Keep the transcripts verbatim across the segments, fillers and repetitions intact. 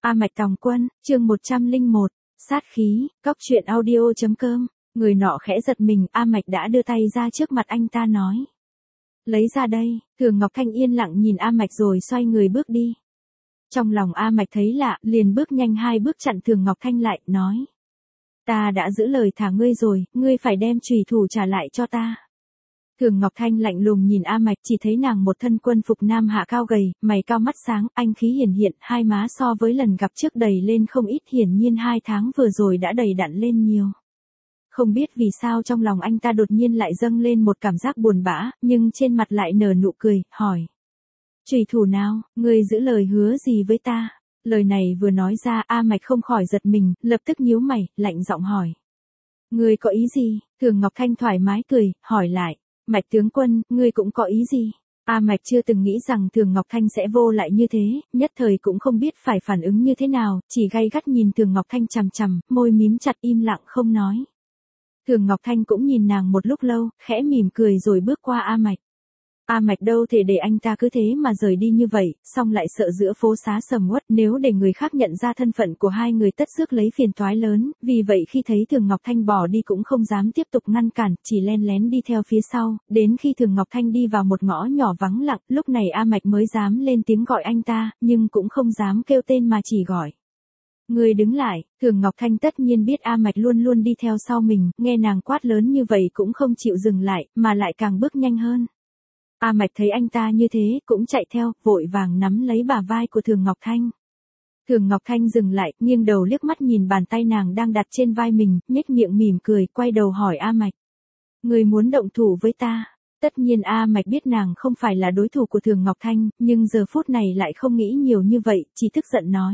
A Mạch Tòng Quân, chương một trăm lẻ một, sát khí, cóc truyện audio chấm com. Người nọ khẽ giật mình, A Mạch đã đưa tay ra trước mặt anh ta nói. Lấy ra đây. Thường Ngọc Thanh yên lặng nhìn A Mạch rồi xoay người bước đi. Trong lòng A Mạch thấy lạ, liền bước nhanh hai bước chặn Thường Ngọc Thanh lại, nói. Ta đã giữ lời thả ngươi rồi, ngươi phải đem chùy thủ trả lại cho ta. Thường Ngọc Thanh lạnh lùng nhìn A Mạch, chỉ thấy nàng một thân quân phục nam hạ cao gầy, mày cao mắt sáng, anh khí hiển hiện, hai má so với lần gặp trước đầy lên không ít, hiển nhiên hai tháng vừa rồi đã đầy đặn lên nhiều. Không biết vì sao trong lòng anh ta đột nhiên lại dâng lên một cảm giác buồn bã, nhưng trên mặt lại nở nụ cười, hỏi. Chùy thủ nào, ngươi giữ lời hứa gì với ta? Lời này vừa nói ra, A Mạch không khỏi giật mình, lập tức nhíu mày, lạnh giọng hỏi. Ngươi có ý gì? Thường Ngọc Thanh thoải mái cười, hỏi lại. Mạch tướng quân, ngươi cũng có ý gì? A Mạch chưa từng nghĩ rằng Thường Ngọc Thanh sẽ vô lại như thế, nhất thời cũng không biết phải phản ứng như thế nào, chỉ gay gắt nhìn Thường Ngọc Thanh chằm chằm, môi mím chặt im lặng không nói. Thường Ngọc Thanh cũng nhìn nàng một lúc lâu, khẽ mỉm cười rồi bước qua A Mạch. A Mạch đâu thể để anh ta cứ thế mà rời đi như vậy, song lại sợ giữa phố xá sầm uất, nếu để người khác nhận ra thân phận của hai người tất rước lấy phiền toái lớn, vì vậy khi thấy Thường Ngọc Thanh bỏ đi cũng không dám tiếp tục ngăn cản, chỉ len lén đi theo phía sau, đến khi Thường Ngọc Thanh đi vào một ngõ nhỏ vắng lặng, lúc này A Mạch mới dám lên tiếng gọi anh ta, nhưng cũng không dám kêu tên mà chỉ gọi. Người đứng lại. Thường Ngọc Thanh tất nhiên biết A Mạch luôn luôn đi theo sau mình, nghe nàng quát lớn như vậy cũng không chịu dừng lại, mà lại càng bước nhanh hơn. A Mạch thấy anh ta như thế, cũng chạy theo, vội vàng nắm lấy bả vai của Thường Ngọc Thanh. Thường Ngọc Thanh dừng lại, nghiêng đầu liếc mắt nhìn bàn tay nàng đang đặt trên vai mình, nhếch miệng mỉm cười, quay đầu hỏi A Mạch. Người muốn động thủ với ta? Tất nhiên A Mạch biết nàng không phải là đối thủ của Thường Ngọc Thanh, nhưng giờ phút này lại không nghĩ nhiều như vậy, chỉ tức giận nói.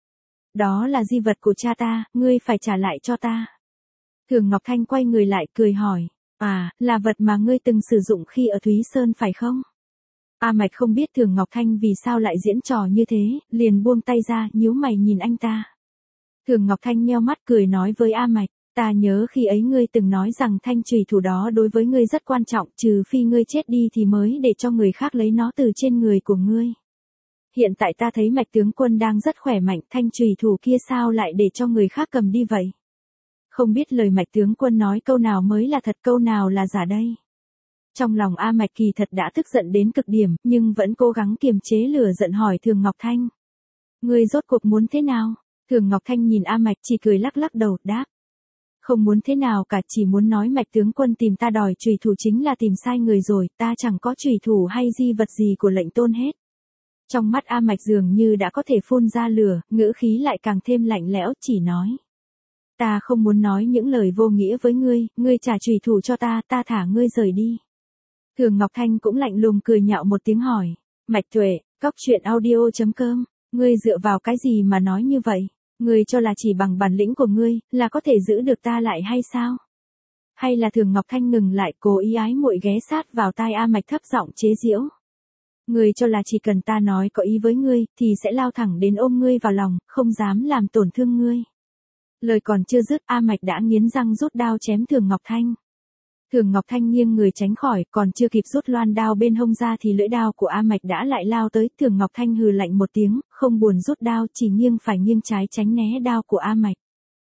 Đó là di vật của cha ta, ngươi phải trả lại cho ta. Thường Ngọc Thanh quay người lại, cười hỏi. À, là vật mà ngươi từng sử dụng khi ở Thúy Sơn phải không? A Mạch không biết Thường Ngọc Thanh vì sao lại diễn trò như thế, liền buông tay ra, nhíu mày nhìn anh ta. Thường Ngọc Thanh nheo mắt cười nói với A Mạch, ta nhớ khi ấy ngươi từng nói rằng thanh chùy thủ đó đối với ngươi rất quan trọng, trừ phi ngươi chết đi thì mới để cho người khác lấy nó từ trên người của ngươi. Hiện tại ta thấy Mạch tướng quân đang rất khỏe mạnh, thanh chùy thủ kia sao lại để cho người khác cầm đi vậy? Không biết lời Mạch tướng quân nói câu nào mới là thật, câu nào là giả đây? Trong lòng A Mạch kỳ thật đã tức giận đến cực điểm, nhưng vẫn cố gắng kiềm chế lửa giận hỏi Thường Ngọc Thanh. Ngươi rốt cuộc muốn thế nào? Thường Ngọc Thanh nhìn A Mạch chỉ cười lắc lắc đầu, đáp. Không muốn thế nào cả, chỉ muốn nói Mạch tướng quân tìm ta đòi chùy thủ chính là tìm sai người rồi, ta chẳng có chùy thủ hay di vật gì của lệnh tôn hết. Trong mắt A Mạch dường như đã có thể phun ra lửa, ngữ khí lại càng thêm lạnh lẽo, chỉ nói. Ta không muốn nói những lời vô nghĩa với ngươi, ngươi trả chùy thủ cho ta, ta thả ngươi rời đi. Thường Ngọc Thanh cũng lạnh lùng cười nhạo một tiếng hỏi. Mạch Tuệ, cóc truyện audio chấm com, ngươi dựa vào cái gì mà nói như vậy? Ngươi cho là chỉ bằng bản lĩnh của ngươi, là có thể giữ được ta lại hay sao? Hay là Thường Ngọc Thanh ngừng lại, cố ý ái muội ghé sát vào tai A Mạch thấp giọng chế giễu. Ngươi cho là chỉ cần ta nói có ý với ngươi, thì sẽ lao thẳng đến ôm ngươi vào lòng, không dám làm tổn thương ngươi. Lời còn chưa dứt, A Mạch đã nghiến răng rút đao chém Thường Ngọc Thanh. Thường Ngọc Thanh nghiêng người tránh khỏi, còn chưa kịp rút loan đao bên hông ra thì lưỡi đao của A Mạch đã lại lao tới. Thường Ngọc Thanh hừ lạnh một tiếng, không buồn rút đao, chỉ nghiêng phải nghiêng trái tránh né đao của A Mạch.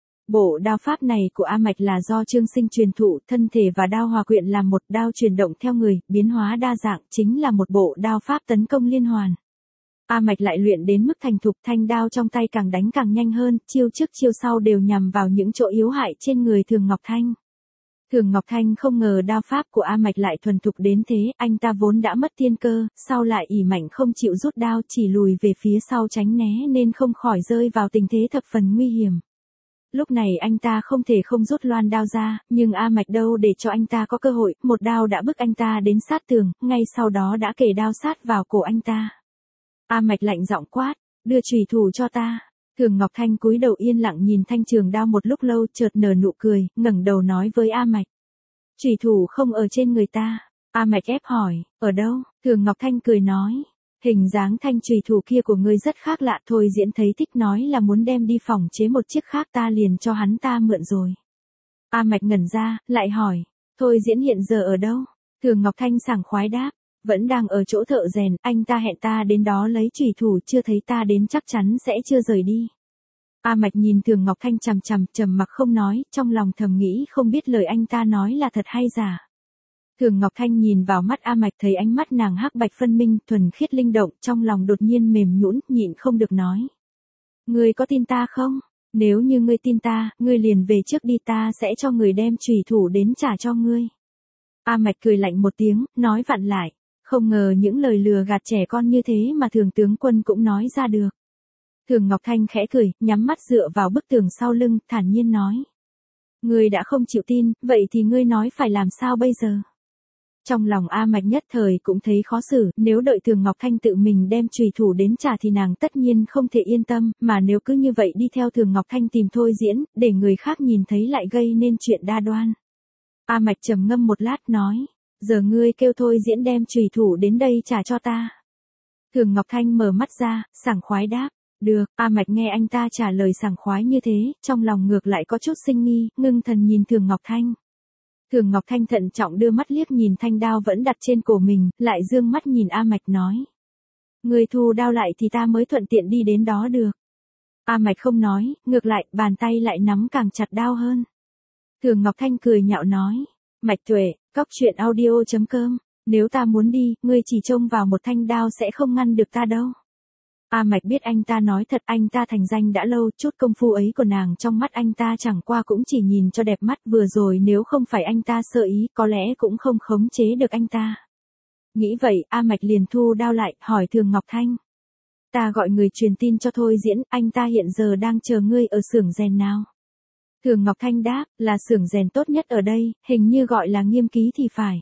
Bộ đao pháp này của A Mạch là do Trương Sinh truyền thụ, thân thể và đao hòa quyện làm một, đao chuyển động theo người, biến hóa đa dạng, chính là một bộ đao pháp tấn công liên hoàn. A Mạch lại luyện đến mức thành thục, thanh đao trong tay càng đánh càng nhanh hơn, chiêu trước chiêu sau đều nhằm vào những chỗ yếu hại trên người Thường Ngọc Thanh. Thường Ngọc Thanh không ngờ đao pháp của A Mạch lại thuần thục đến thế, anh ta vốn đã mất tiên cơ, sau lại ỷ mạnh không chịu rút đao, chỉ lùi về phía sau tránh né nên không khỏi rơi vào tình thế thập phần nguy hiểm. Lúc này anh ta không thể không rút loan đao ra, nhưng A Mạch đâu để cho anh ta có cơ hội, một đao đã bức anh ta đến sát tường, ngay sau đó đã kề đao sát vào cổ anh ta. A Mạch lạnh giọng quát, đưa chùy thủ cho ta. Thường Ngọc Thanh cúi đầu yên lặng nhìn thanh trường đao một lúc lâu, chợt nở nụ cười, ngẩng đầu nói với A Mạch. Chùy thủ không ở trên người ta. A Mạch ép hỏi, ở đâu? Thường Ngọc Thanh cười nói, hình dáng thanh chùy thủ kia của ngươi rất khác lạ, thôi diễn thấy thích nói là muốn đem đi phòng chế một chiếc khác, ta liền cho hắn ta mượn rồi. A Mạch ngẩn ra, lại hỏi, thôi diễn hiện giờ ở đâu? Thường Ngọc Thanh sảng khoái đáp. Vẫn đang ở chỗ thợ rèn, anh ta hẹn ta đến đó lấy chùy thủ, chưa thấy ta đến chắc chắn sẽ chưa rời đi. A Mạch nhìn Thường Ngọc Thanh chằm chằm, trầm mặc không nói, trong lòng thầm nghĩ không biết lời anh ta nói là thật hay giả. Thường Ngọc Thanh nhìn vào mắt A Mạch thấy ánh mắt nàng hắc bạch phân minh, thuần khiết linh động, trong lòng đột nhiên mềm nhũn, nhịn không được nói. Ngươi có tin ta không? Nếu như ngươi tin ta, ngươi liền về trước đi, ta sẽ cho người đem chùy thủ đến trả cho ngươi. A Mạch cười lạnh một tiếng, nói vặn lại. Không ngờ những lời lừa gạt trẻ con như thế mà Thường tướng quân cũng nói ra được. Thường Ngọc Thanh khẽ cười, nhắm mắt dựa vào bức tường sau lưng, thản nhiên nói. Ngươi đã không chịu tin, vậy thì ngươi nói phải làm sao bây giờ? Trong lòng A Mạch nhất thời cũng thấy khó xử, nếu đợi Thường Ngọc Thanh tự mình đem chùy thủ đến trả thì nàng tất nhiên không thể yên tâm, mà nếu cứ như vậy đi theo Thường Ngọc Thanh tìm Thôi Diễn, để người khác nhìn thấy lại gây nên chuyện đa đoan. A Mạch trầm ngâm một lát nói, giờ ngươi kêu Thôi Diễn đem chùy thủ đến đây trả cho ta. Thường Ngọc Thanh mở mắt ra, sảng khoái đáp, được. A Mạch nghe anh ta trả lời sảng khoái như thế, trong lòng ngược lại có chút sinh nghi, ngưng thần nhìn Thường Ngọc Thanh. Thường Ngọc Thanh thận trọng đưa mắt liếc nhìn thanh đao vẫn đặt trên cổ mình, lại dương mắt nhìn A Mạch nói. Người thu đao lại thì ta mới thuận tiện đi đến đó được. A Mạch không nói, ngược lại, bàn tay lại nắm càng chặt đao hơn. Thường Ngọc Thanh cười nhạo nói. Mạch Tuệ, cóc truyện audio chấm com, nếu ta muốn đi, ngươi chỉ trông vào một thanh đao sẽ không ngăn được ta đâu. A Mạch biết anh ta nói thật, anh ta thành danh đã lâu, chút công phu ấy của nàng trong mắt anh ta chẳng qua cũng chỉ nhìn cho đẹp mắt, vừa rồi nếu không phải anh ta sơ ý, có lẽ cũng không khống chế được anh ta. Nghĩ vậy, A Mạch liền thu đao lại, hỏi Thường Ngọc Thanh. Ta gọi người truyền tin cho Thôi Diễn, anh ta hiện giờ đang chờ ngươi ở xưởng rèn nào? Thường Ngọc Thanh đáp, là xưởng rèn tốt nhất ở đây, hình như gọi là Nghiêm Ký thì phải.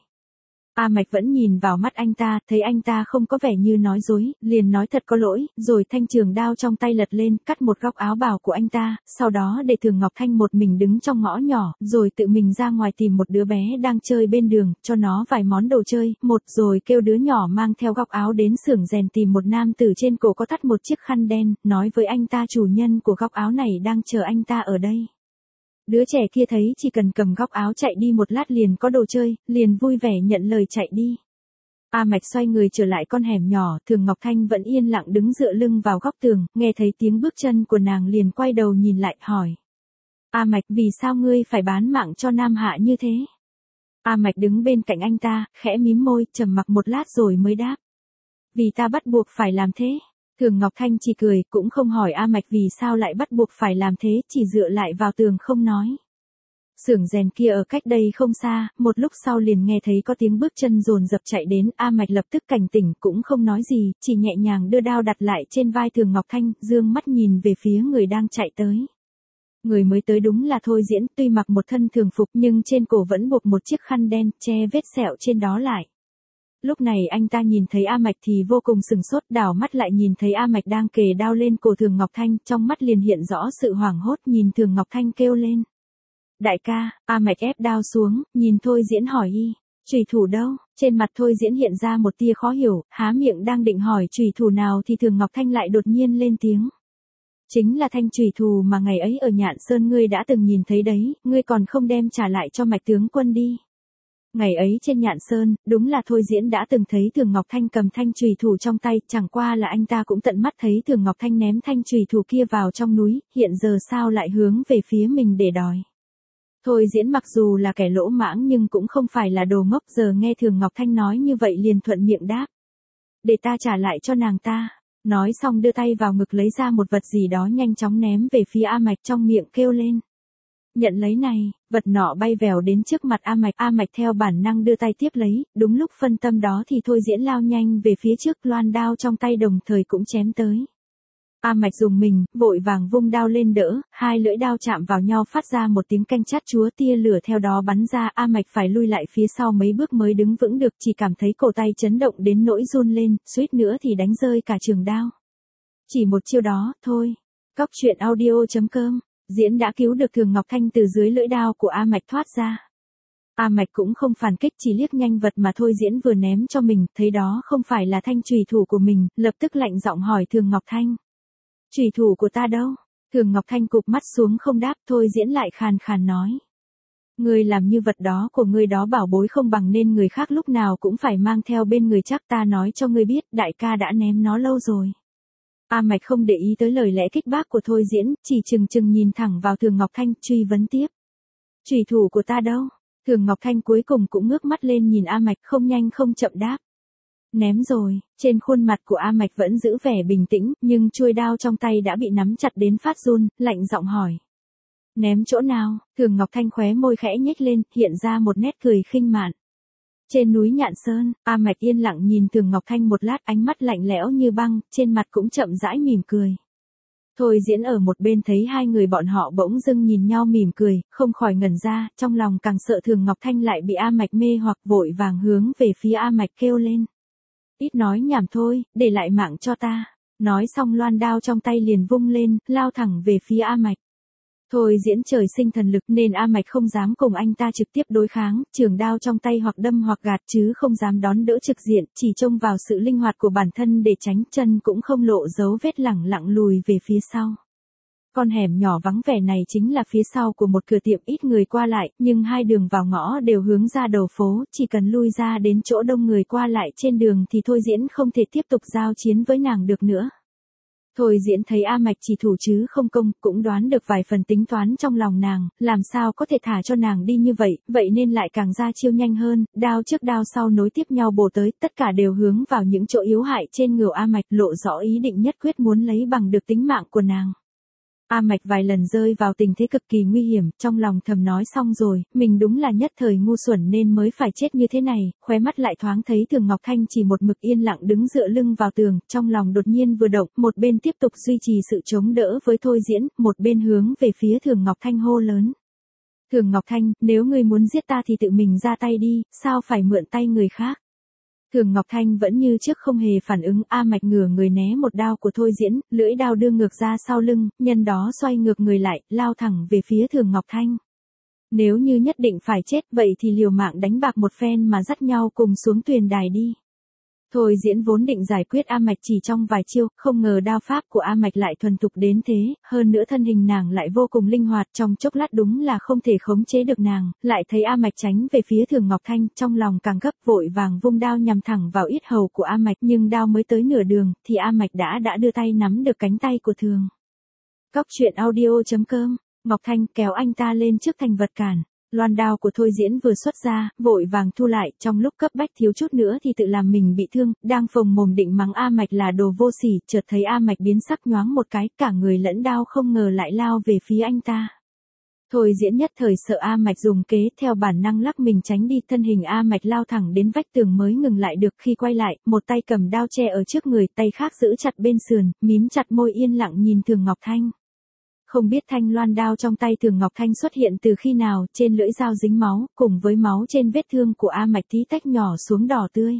A Mạch vẫn nhìn vào mắt anh ta, thấy anh ta không có vẻ như nói dối, liền nói thật có lỗi, rồi thanh trường đao trong tay lật lên, cắt một góc áo bào của anh ta, sau đó để Thường Ngọc Thanh một mình đứng trong ngõ nhỏ, rồi tự mình ra ngoài tìm một đứa bé đang chơi bên đường, cho nó vài món đồ chơi, một rồi kêu đứa nhỏ mang theo góc áo đến xưởng rèn tìm một nam tử trên cổ có thắt một chiếc khăn đen, nói với anh ta chủ nhân của góc áo này đang chờ anh ta ở đây. Đứa trẻ kia thấy chỉ cần cầm góc áo chạy đi một lát liền có đồ chơi, liền vui vẻ nhận lời chạy đi. A Mạch xoay người trở lại con hẻm nhỏ, Thường Ngọc Thanh vẫn yên lặng đứng dựa lưng vào góc tường, nghe thấy tiếng bước chân của nàng liền quay đầu nhìn lại, hỏi. A Mạch, vì sao ngươi phải bán mạng cho Nam Hạ như thế? A Mạch đứng bên cạnh anh ta, khẽ mím môi, trầm mặc một lát rồi mới đáp. Vì ta bắt buộc phải làm thế. Thường Ngọc Thanh chỉ cười, cũng không hỏi A Mạch vì sao lại bắt buộc phải làm thế, chỉ dựa lại vào tường không nói. Xưởng rèn kia ở cách đây không xa, một lúc sau liền nghe thấy có tiếng bước chân dồn dập chạy đến, A Mạch lập tức cảnh tỉnh, cũng không nói gì, chỉ nhẹ nhàng đưa đao đặt lại trên vai Thường Ngọc Thanh, dương mắt nhìn về phía người đang chạy tới. Người mới tới đúng là Thôi Diễn, tuy mặc một thân thường phục nhưng trên cổ vẫn buộc một chiếc khăn đen, che vết sẹo trên đó lại. Lúc này anh ta nhìn thấy A Mạch thì vô cùng sừng sốt, đảo mắt lại nhìn thấy A Mạch đang kề đao lên cổ Thường Ngọc Thanh, trong mắt liền hiện rõ sự hoảng hốt, nhìn Thường Ngọc Thanh kêu lên. Đại ca. A Mạch ép đao xuống, nhìn Thôi Diễn hỏi y, chùy thủ đâu? Trên mặt Thôi Diễn hiện ra một tia khó hiểu, há miệng đang định hỏi chùy thủ nào thì Thường Ngọc Thanh lại đột nhiên lên tiếng. Chính là thanh chùy thủ mà ngày ấy ở Nhạn Sơn ngươi đã từng nhìn thấy đấy, ngươi còn không đem trả lại cho Mạch tướng quân đi. Ngày ấy trên Nhạn Sơn, đúng là Thôi Diễn đã từng thấy Thường Ngọc Thanh cầm thanh chùy thủ trong tay, chẳng qua là anh ta cũng tận mắt thấy Thường Ngọc Thanh ném thanh chùy thủ kia vào trong núi, hiện giờ sao lại hướng về phía mình để đòi. Thôi Diễn mặc dù là kẻ lỗ mãng nhưng cũng không phải là đồ ngốc, giờ nghe Thường Ngọc Thanh nói như vậy liền thuận miệng đáp. Để ta trả lại cho nàng ta. Nói xong đưa tay vào ngực lấy ra một vật gì đó nhanh chóng ném về phía A Mạch, trong miệng kêu lên. Nhận lấy này, vật nọ bay vèo đến trước mặt A Mạch, A Mạch theo bản năng đưa tay tiếp lấy, đúng lúc phân tâm đó thì Thôi Diễn lao nhanh về phía trước, loan đao trong tay đồng thời cũng chém tới. A Mạch dùng mình, vội vàng vung đao lên đỡ, hai lưỡi đao chạm vào nhau phát ra một tiếng canh chát chúa, tia lửa theo đó bắn ra, A Mạch phải lui lại phía sau mấy bước mới đứng vững được, chỉ cảm thấy cổ tay chấn động đến nỗi run lên, suýt nữa thì đánh rơi cả trường đao. Chỉ một chiêu đó, thôi. Cóc truyện audio chấm com, Diễn đã cứu được Thường Ngọc Thanh từ dưới lưỡi đao của A Mạch thoát ra. A Mạch cũng không phản kích, chỉ liếc nhanh vật mà Thôi Diễn vừa ném cho mình, thấy đó không phải là thanh chùy thủ của mình, lập tức lạnh giọng hỏi Thường Ngọc Thanh. Chùy thủ của ta đâu? Thường Ngọc Thanh cụp mắt xuống không đáp, Thôi Diễn lại khàn khàn nói. Ngươi làm như vật đó của ngươi đó bảo bối không bằng nên người khác lúc nào cũng phải mang theo bên người, chắc ta nói cho ngươi biết, đại ca đã ném nó lâu rồi. A Mạch không để ý tới lời lẽ kích bác của Thôi Diễn, chỉ chừng chừng nhìn thẳng vào Thường Ngọc Thanh, truy vấn tiếp. Chủy thủ của ta đâu? Thường Ngọc Thanh cuối cùng cũng ngước mắt lên nhìn A Mạch, không nhanh không chậm đáp. Ném rồi. Trên khuôn mặt của A Mạch vẫn giữ vẻ bình tĩnh, nhưng chuôi đao trong tay đã bị nắm chặt đến phát run, lạnh giọng hỏi. Ném chỗ nào? Thường Ngọc Thanh khóe môi khẽ nhếch lên, hiện ra một nét cười khinh mạn. Trên núi Nhạn Sơn, A Mạch yên lặng nhìn Thường Ngọc Thanh một lát, ánh mắt lạnh lẽo như băng, trên mặt cũng chậm rãi mỉm cười. Thôi Diễn ở một bên thấy hai người bọn họ bỗng dưng nhìn nhau mỉm cười, không khỏi ngẩn ra, trong lòng càng sợ Thường Ngọc Thanh lại bị A Mạch mê hoặc, vội vàng hướng về phía A Mạch kêu lên. Ít nói nhảm thôi, để lại mạng cho ta. Nói xong loan đao trong tay liền vung lên, lao thẳng về phía A Mạch. Thôi Diễn trời sinh thần lực nên A Mạch không dám cùng anh ta trực tiếp đối kháng, trường đao trong tay hoặc đâm hoặc gạt chứ không dám đón đỡ trực diện, chỉ trông vào sự linh hoạt của bản thân để tránh, chân cũng không lộ dấu vết, lẳng lặng lùi về phía sau. Con hẻm nhỏ vắng vẻ này chính là phía sau của một cửa tiệm ít người qua lại, nhưng hai đường vào ngõ đều hướng ra đầu phố, chỉ cần lui ra đến chỗ đông người qua lại trên đường thì Thôi Diễn không thể tiếp tục giao chiến với nàng được nữa. Thôi Diễn thấy A Mạch chỉ thủ chứ không công, cũng đoán được vài phần tính toán trong lòng nàng, làm sao có thể thả cho nàng đi như vậy, vậy nên lại càng ra chiêu nhanh hơn, đao trước đao sau nối tiếp nhau bổ tới, tất cả đều hướng vào những chỗ yếu hại trên ngực A Mạch, lộ rõ ý định nhất quyết muốn lấy bằng được tính mạng của nàng. A Mạch vài lần rơi vào tình thế cực kỳ nguy hiểm, trong lòng thầm nói xong rồi, mình đúng là nhất thời ngu xuẩn nên mới phải chết như thế này, khóe mắt lại thoáng thấy Thường Ngọc Thanh chỉ một mực yên lặng đứng dựa lưng vào tường, trong lòng đột nhiên vừa động, một bên tiếp tục duy trì sự chống đỡ với Thôi Diễn, một bên hướng về phía Thường Ngọc Thanh hô lớn. Thường Ngọc Thanh, nếu ngươi muốn giết ta thì tự mình ra tay đi, sao phải mượn tay người khác? Thường Ngọc Thanh vẫn như trước không hề phản ứng, A Mạch ngửa người né một đao của Thôi Diễn, lưỡi đao đưa ngược ra sau lưng, nhân đó xoay ngược người lại, lao thẳng về phía Thường Ngọc Thanh. Nếu như nhất định phải chết vậy thì liều mạng đánh bạc một phen mà dắt nhau cùng xuống tuyền đài đi. Thôi Diễn vốn định giải quyết A Mạch chỉ trong vài chiêu, không ngờ đao pháp của A Mạch lại thuần thục đến thế, hơn nữa thân hình nàng lại vô cùng linh hoạt, trong chốc lát đúng là không thể khống chế được nàng, lại thấy A Mạch tránh về phía Thường Ngọc Thanh, trong lòng càng gấp, vội vàng vung đao nhằm thẳng vào yết hầu của A Mạch, nhưng đao mới tới nửa đường, thì A Mạch đã đã đưa tay nắm được cánh tay của Thường. Cóc truyện audio chấm com, Ngọc Thanh kéo anh ta lên trước thành vật cản. Loan đao của Thôi Diễn vừa xuất ra, vội vàng thu lại, trong lúc cấp bách thiếu chút nữa thì tự làm mình bị thương, đang phồng mồm định mắng A Mạch là đồ vô sỉ, chợt thấy A Mạch biến sắc nhoáng một cái, cả người lẫn đao không ngờ lại lao về phía anh ta. Thôi Diễn nhất thời sợ A Mạch dùng kế, theo bản năng lắc mình tránh đi, thân hình A Mạch lao thẳng đến vách tường mới ngừng lại được, khi quay lại, một tay cầm đao che ở trước người, tay khác giữ chặt bên sườn, mím chặt môi yên lặng nhìn Thường Ngọc Thanh. Không biết thanh loan đao trong tay Thường Ngọc Thanh xuất hiện từ khi nào, trên lưỡi dao dính máu, cùng với máu trên vết thương của A Mạch tí tách nhỏ xuống đỏ tươi.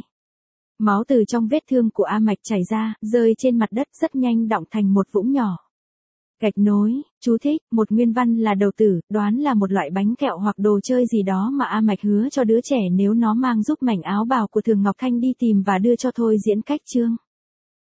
Máu từ trong vết thương của A Mạch chảy ra, rơi trên mặt đất rất nhanh đọng thành một vũng nhỏ. Gạch nối, chú thích, một nguyên văn là đầu tử, đoán là một loại bánh kẹo hoặc đồ chơi gì đó mà A Mạch hứa cho đứa trẻ nếu nó mang giúp mảnh áo bào của Thường Ngọc Thanh đi tìm và đưa cho Thôi Diễn cách chương.